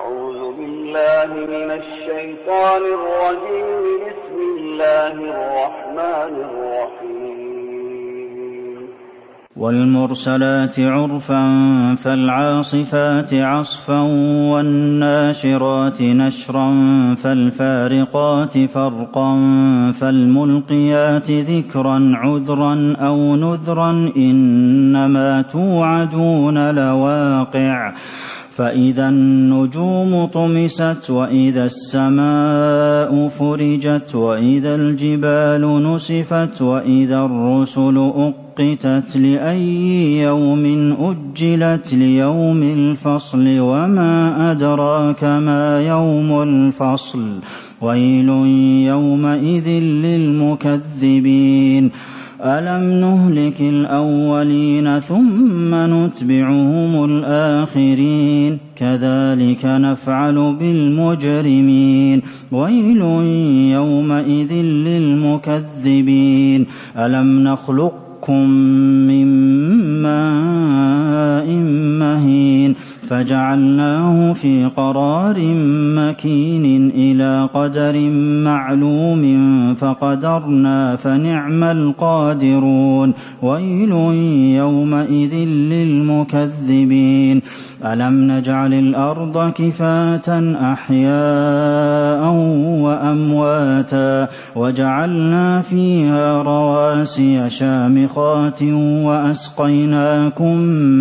أعوذ بالله من الشيطان الرجيم. بسم الله الرحمن الرحيم. والمرسلات عرفا فالعاصفات عصفا والناشرات نشرا فالفارقات فرقا فالملقيات ذكرا عذرا أو نذرا إنما توعدون لواقع فإذا النجوم طمست وإذا السماء فرجت وإذا الجبال نسفت وإذا الرسل أقتت لأي يوم أجلت ليوم الفصل وما أدراك ما يوم الفصل ويل يومئذ للمكذبين ألم نهلك الأولين ثم نتبعهم الآخرين كذلك نفعل بالمجرمين ويل يومئذ للمكذبين ألم نخلقكم من ماء مهين فجعلناه في قرار مكين إلى قدر معلوم فقدرنا فنعم القادرون ويل يومئذ للمكذبين ألم نجعل الأرض كفاة أحياء وأمواتا وجعلنا فيها رواسي شامخات وأسقيناكم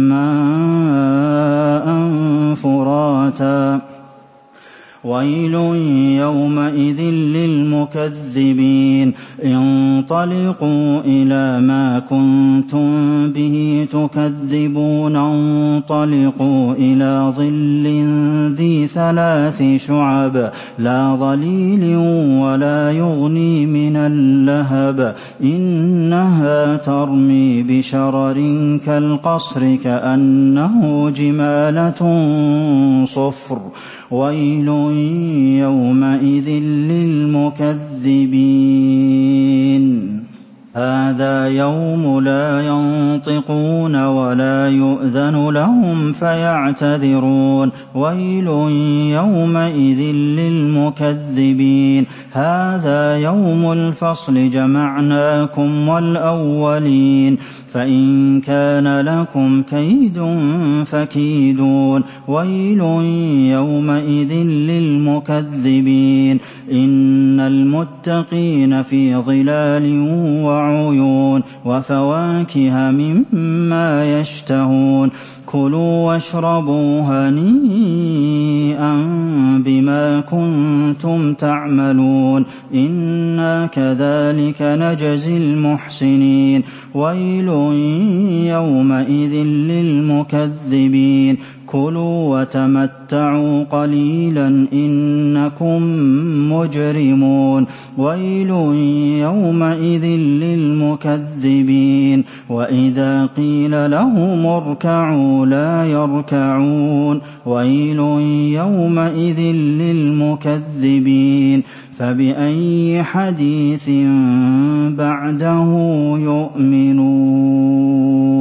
ماء فراتا ويل يومئذ للمكذبين انطلقوا إلى ما كنتم به تكذبون انطلقوا إلى ظل ذي 3 شعب لا ظليل ولا يغني من اللهب إنها ترمي بشرر كالقصر كأنه جمالة صفر ويل يومئذ للمكذبين هذا يوم لا ينطقون ولا يؤذن لهم فيعتذرون ويل يومئذ للمكذبين هذا يوم الفصل جمعناكم والأولين فإن كان لكم كيد فكيدون ويل يومئذ للمكذبين إن المتقين في ظلال وعيون وفواكه مما يشتهون كلوا واشربوا هنيئا بما كنتم تعملون إنا كذلك نجزي المحسنين ويل يومئذ للمكذبين كلوا وتمتعوا قليلا إنكم مجرمون ويل يومئذ للمكذبين وإذا قيل لهم اركعوا لا يركعون ويل يومئذ للمكذبين فبأي حديث بعده يؤمنون.